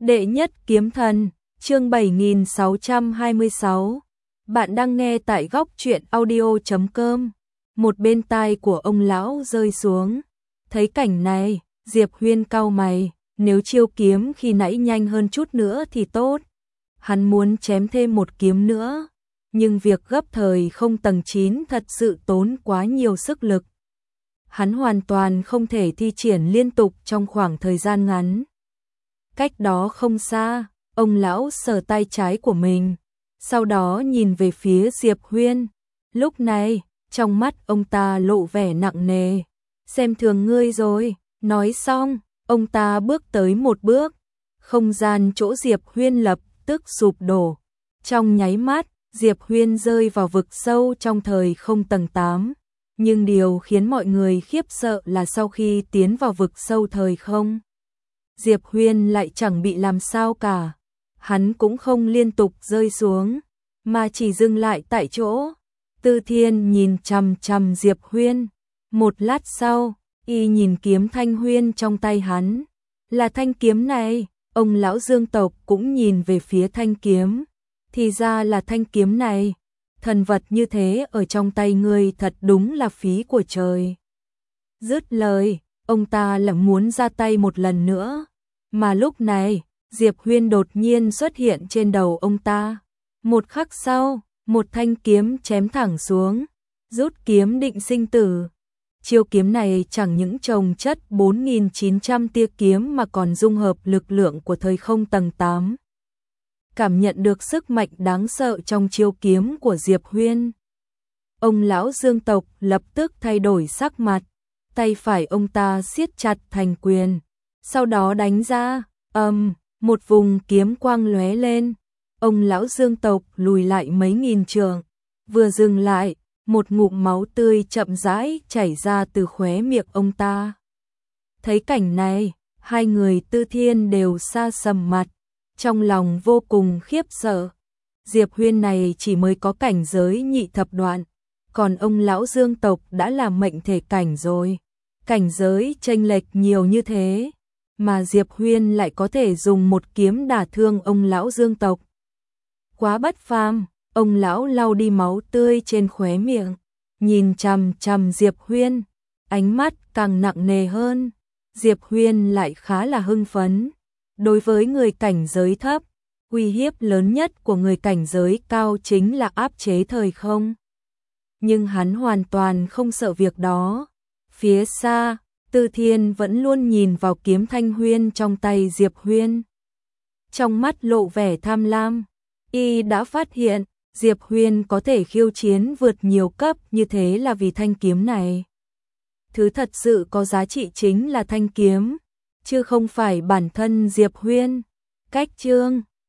Đệ nhất kiếm thần, chương 7626. Bạn đang nghe tại góc truyện audio.com. Một bên tai của ông lão rơi xuống. Thấy cảnh này, Diệp Huyên cau mày, nếu chiêu kiếm khi nãy nhanh hơn chút nữa thì tốt. Hắn muốn chém thêm một kiếm nữa, nhưng việc gấp thời không tầng 9 thật sự tốn quá nhiều sức lực. Hắn hoàn toàn không thể thi triển liên tục trong khoảng thời gian ngắn. Cách đó không xa, ông lão sờ tay trái của mình, sau đó nhìn về phía Diệp Huyên. Lúc này, trong mắt ông ta lộ vẻ nặng nề. Xem thường ngươi rồi, nói xong, ông ta bước tới một bước. Không gian chỗ Diệp Huyên lập tức sụp đổ. Trong nháy mắt, Diệp Huyên rơi vào vực sâu trong thời không tầng 8. Nhưng điều khiến mọi người khiếp sợ là sau khi tiến vào vực sâu thời không, Diệp Huyên lại chẳng bị làm sao cả. Hắn cũng không liên tục rơi xuống, mà chỉ dừng lại tại chỗ. Tư Thiên nhìn chằm chằm Diệp Huyên. Một lát sau, y nhìn kiếm thanh huyên trong tay hắn. Là thanh kiếm này, ông lão Dương tộc cũng nhìn về phía thanh kiếm. Thì ra là thanh kiếm này. Thần vật như thế ở trong tay ngươi thật đúng là phí của trời. Dứt lời, ông ta lại muốn ra tay một lần nữa. Mà lúc này, Diệp Huyên đột nhiên xuất hiện trên đầu ông ta. Một khắc sau, một thanh kiếm chém thẳng xuống, rút kiếm định sinh tử. Chiêu kiếm này chẳng những chồng chất 4.900 tia kiếm mà còn dung hợp lực lượng của thời không tầng 8. Cảm nhận được sức mạnh đáng sợ trong chiêu kiếm của Diệp Huyên, ông lão Dương tộc lập tức thay đổi sắc mặt, tay phải ông ta siết chặt thành quyền, sau đó đánh ra, một vùng kiếm quang lóe lên. Ông lão Dương tộc lùi lại mấy nghìn trượng, vừa dừng lại, một ngụm máu tươi chậm rãi chảy ra từ khóe miệng ông ta. Thấy cảnh này, hai người Tư Thiên đều sa sầm mặt, trong lòng vô cùng khiếp sợ. Diệp Huyên này chỉ mới có cảnh giới nhị thập đoạn, còn ông lão Dương tộc đã là mệnh thể cảnh rồi. Cảnh giới chênh lệch nhiều như thế, mà Diệp Huyên lại có thể dùng một kiếm đả thương ông lão Dương tộc. Quá bất phàm. Ông lão lau đi máu tươi trên khóe miệng, nhìn chằm chằm Diệp Huyên, ánh mắt càng nặng nề hơn. Diệp Huyên lại khá là hưng phấn. Đối với người cảnh giới thấp, uy hiếp lớn nhất của người cảnh giới cao chính là áp chế thời không. Nhưng hắn hoàn toàn không sợ việc đó. Phía xa, Tư Thiên vẫn luôn nhìn vào kiếm thanh huyên trong tay Diệp Huyên. Trong mắt lộ vẻ tham lam, y đã phát hiện Diệp Huyên có thể khiêu chiến vượt nhiều cấp như thế là vì thanh kiếm này. Thứ thật sự có giá trị chính là thanh kiếm, chứ không phải bản thân Diệp Huyên. Cách chương